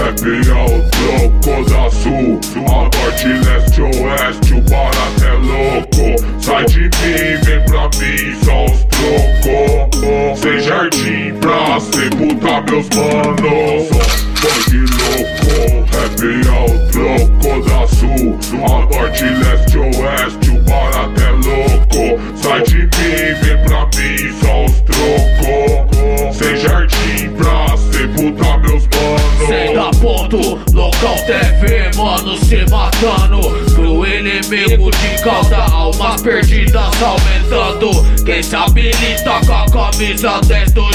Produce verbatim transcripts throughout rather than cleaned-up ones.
rap é o troco da sul, a norte, leste, oeste, o barato é louco. Sai de mim, vem pra mim, só os trocos. Sem jardim pra sepultar meus manos. Funk louco, rap é o troco da sul, a norte, leste, oeste, o barato é louco. Sai de mim, vem pra mim, só os trocos. Sem jardim pra sepultar meus manos. Cê dá ponto, local T V, mano, se matando. Pro inimigo de causa, almas perdidas aumentando. Quem se habilita com a camisa dez do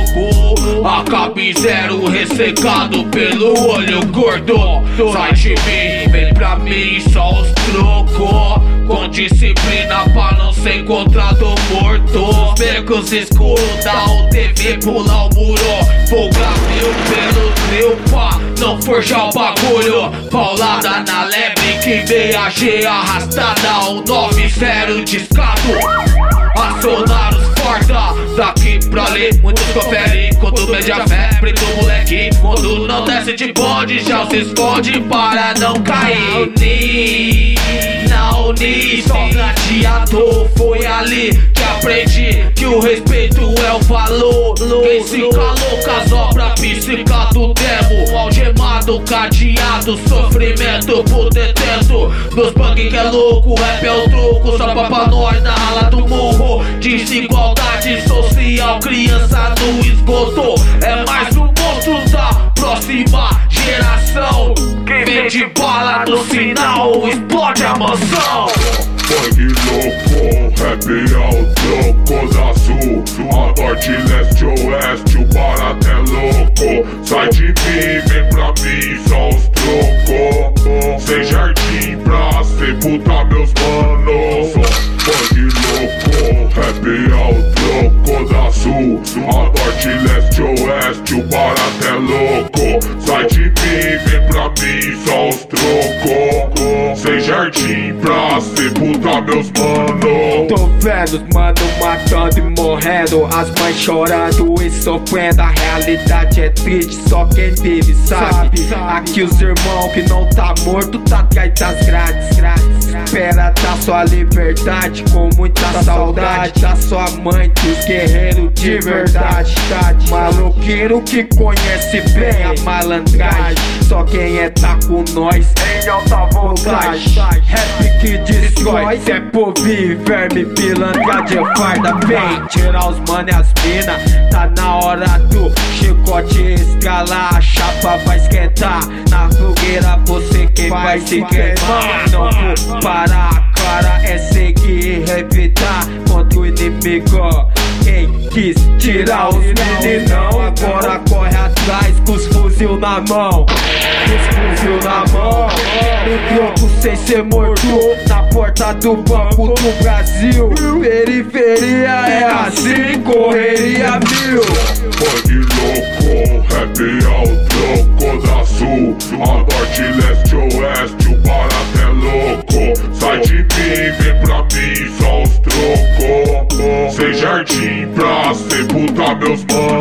jogo, acabe zero ressecado pelo olho gordo. Sai de mim, vem pra mim, só os trocos. Com disciplina pra não ser encontrado morto. Becos escuros da U T V, pular o muro. Folga mil pelo trio, pá, não forjar o bagulho. Paulada na lebre que meia G arrastada. O nove zero discado, acionar os porta. Daqui pra ali, muitos conferem. Quando média fé, preto moleque. Quando não desce de bonde, já se esconde para não cair. Uni, na Uni, só gladiador. Foi ali que aprendi que o respeito é o valor. Quem se calou com as obras psíquicas do demo, algemado, cadeado, sofrimento por detento. Meus bang que é louco, rap é o truco. Só pra nós na rala do morro. Desigualdade social, criança no esgoto. É mais um monstro da próxima geração. Quem vende bala no sinal, explode a mansão. Funk louco, rap é o troco da sul, a norte, leste, oeste, o barato é louco. Sai de mim, vem pra mim, só os trocos. Sem jardim pra sepultar meus manos. Funk louco, rap é o troco da sul, a norte, leste, oeste, o barato é louco. Sai de mim, vem pra mim, só os trocos. Sem jardim pra sepultar meus manos. Tô vendo os mano matando e morrendo, as mães chorando e sofrendo. A realidade é triste, só quem vive sabe. Aqui os irmãos que não tá morto tá atrás das grades. Espera da sua liberdade com muita saudade da sua mãe, dos guerreiros de verdade. Maloqueiro que conhece bem a malandragem, só quem é tá com nós em alta voltagem. Rap que destrói, cê é povir, verme, pilantra de farda. Vem tirar os mano e as mina, tá na hora do chicote escalar. A chapa vai esquentar, na fogueira você quem vai se queimar. Não vou parar, cara, é seguir e revidar contra o inimigo. Quem quis tirar os meninão, agora corre atrás com os fuzil na mão. Os fuzil na mão, no troco sem ser morto, na porta do Banco do Brasil. Periferia é assim, correria mil. Funk louco, rap é o troco da sul, a norte, leste, oeste, o barato é louco. Sai de mim, vem pra mim, só os trocos. Sem jardim pra sepultar meus manos.